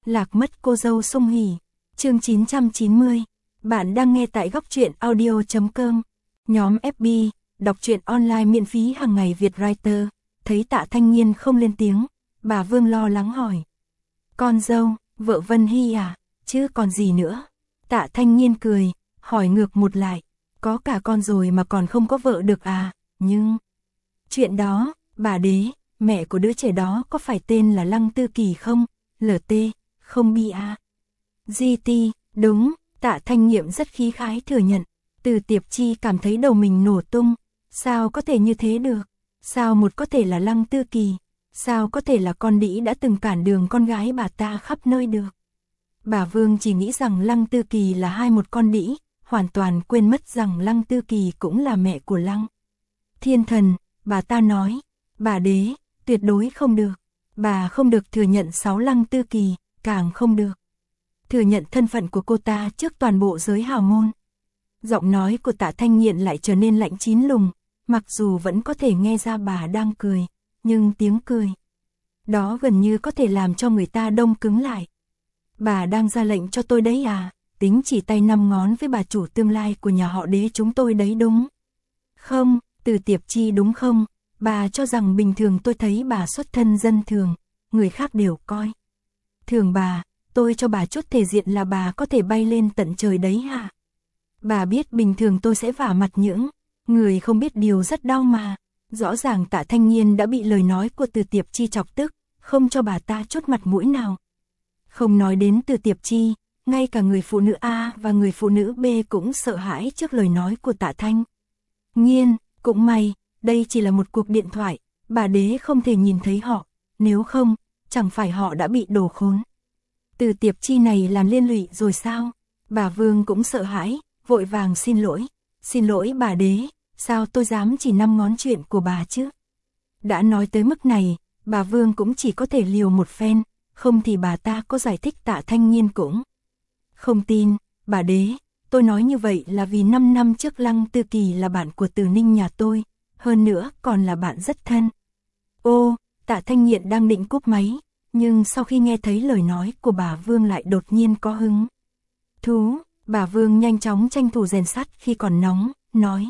Lạc mất cô dâu sung hỉ. Chương 990. Bạn đang nghe tại góc truyện audio.com. Nhóm FB, đọc truyện online miễn phí hàng ngày Việt Writer. Thấy Tạ Thanh Nghiên không lên tiếng, bà Vương lo lắng hỏi. Con dâu, vợ Vân Hy à? Chứ còn gì nữa? Tạ Thanh Nghiên cười, hỏi ngược một lại. Có cả con rồi mà còn không có vợ được à? Nhưng... Chuyện đó, bà đế, mẹ của đứa trẻ đó có phải tên là Lăng Tư Kỳ không? LT, không bi à? GT, đúng, Tạ Thanh Nghiệm rất khí khái thừa nhận. Từ Tiệp Chi cảm thấy đầu mình nổ tung. Sao có thể như thế được? Sao một có thể là Lăng Tư Kỳ? Sao có thể là con đĩ đã từng cản đường con gái bà ta khắp nơi được? Bà Vương chỉ nghĩ rằng Lăng Tư Kỳ là một con đĩ, hoàn toàn quên mất rằng Lăng Tư Kỳ cũng là mẹ của Lăng Thiên Thần. Bà ta nói, bà đế, tuyệt đối không được. Bà không được thừa nhận Lăng Tư Kỳ, càng không được thừa nhận thân phận của cô ta trước toàn bộ giới hào môn. Giọng nói của Tạ Thanh Nghiện lại trở nên lạnh chín lùng, mặc dù vẫn có thể nghe ra bà đang cười, nhưng tiếng cười đó gần như có thể làm cho người ta đông cứng lại. Bà đang ra lệnh cho tôi đấy à? Tính chỉ tay 5 ngón với bà chủ tương lai của nhà họ Đế chúng tôi đấy đúng không? Từ Tiệp Chi đúng không? Bà cho rằng bình thường tôi thấy bà xuất thân dân thường, người khác đều coi thường bà, tôi cho bà chút thể diện là bà có thể bay lên tận trời đấy hả? Bà biết bình thường tôi sẽ vả mặt những người không biết điều rất đau mà. Rõ ràng Tạ Thanh Nghiên đã bị lời nói của Từ Tiệp Chi chọc tức, không cho bà ta chút mặt mũi nào. Không nói đến Từ Tiệp Chi, ngay cả người phụ nữ A và người phụ nữ B cũng sợ hãi trước lời nói của Tạ Thanh Nghiên. Cũng may, đây chỉ là một cuộc điện thoại, bà đế không thể nhìn thấy họ, nếu không, chẳng phải họ đã bị đổ khốn. Từ Tiệp Chi này làm liên lụy rồi sao? Bà Vương cũng sợ hãi, vội vàng xin lỗi bà đế, sao tôi dám chỉ 5 ngón chuyện của bà chứ? Đã nói tới mức này, bà Vương cũng chỉ có thể liều một phen, không thì bà ta có giải thích Tạ Thanh Nghiên cũng không tin. Bà đế, tôi nói như vậy là vì 5 năm trước Lăng Tư Kỳ là bạn của Từ Ninh nhà tôi, hơn nữa còn là bạn rất thân. Ô, Tạ Thanh Nghiện đang định cúp máy, nhưng sau khi nghe thấy lời nói của bà Vương lại đột nhiên có hứng thú. Bà Vương nhanh chóng tranh thủ rèn sắt khi còn nóng, nói.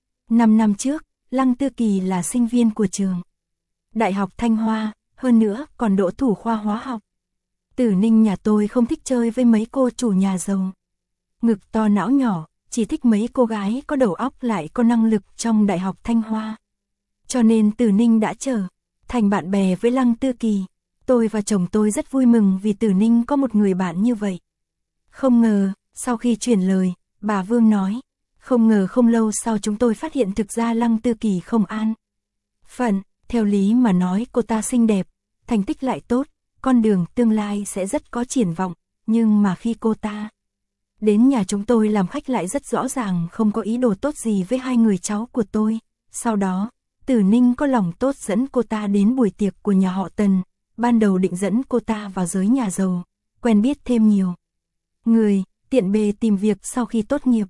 5 năm trước, Lăng Tư Kỳ là sinh viên của trường Đại học Thanh Hoa, hơn nữa còn đỗ thủ khoa hóa học. Từ Ninh nhà tôi không thích chơi với mấy cô chủ nhà giàu ngực to não nhỏ, chỉ thích mấy cô gái có đầu óc lại có năng lực trong Đại học Thanh Hoa. Cho nên Từ Ninh đã trở thành bạn bè với Lăng Tư Kỳ. Tôi và chồng tôi rất vui mừng vì Từ Ninh có một người bạn như vậy. Không ngờ, sau khi chuyển lời, bà Vương nói, không ngờ không lâu sau chúng tôi phát hiện thực ra Lăng Tư Kỳ không an phận. Theo lý mà nói cô ta xinh đẹp, thành tích lại tốt, con đường tương lai sẽ rất có triển vọng, nhưng mà khi cô ta đến nhà chúng tôi làm khách lại rất rõ ràng không có ý đồ tốt gì với 2 người cháu của tôi. Sau đó, Từ Ninh có lòng tốt dẫn cô ta đến buổi tiệc của nhà họ Tần, ban đầu định dẫn cô ta vào giới nhà giàu, quen biết thêm nhiều người, tiện bề tìm việc sau khi tốt nghiệp.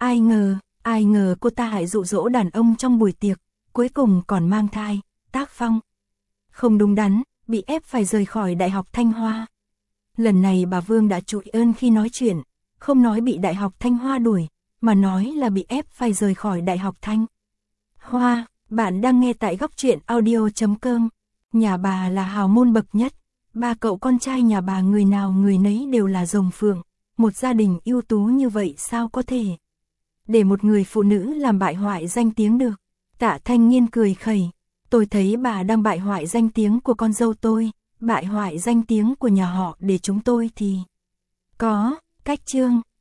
Ai ngờ cô ta lại dụ dỗ đàn ông trong buổi tiệc, cuối cùng còn mang thai, tác phong không đúng đắn, bị ép phải rời khỏi Đại học Thanh Hoa. Lần này bà Vương đã trụi ơn khi nói chuyện, không nói bị Đại học Thanh Hoa đuổi, mà nói là bị ép phải rời khỏi Đại học Thanh Hoa. Bạn đang nghe tại góc truyện audio.com. Nhà bà là hào môn bậc nhất, 3 cậu con trai nhà bà người nào người nấy đều là rồng phượng, một gia đình ưu tú như vậy sao có thể để một người phụ nữ làm bại hoại danh tiếng được? Tạ Thanh Nghiên cười khẩy, tôi thấy bà đang bại hoại danh tiếng của con dâu tôi, bại hoại danh tiếng của nhà họ để chúng tôi thì có cách chương.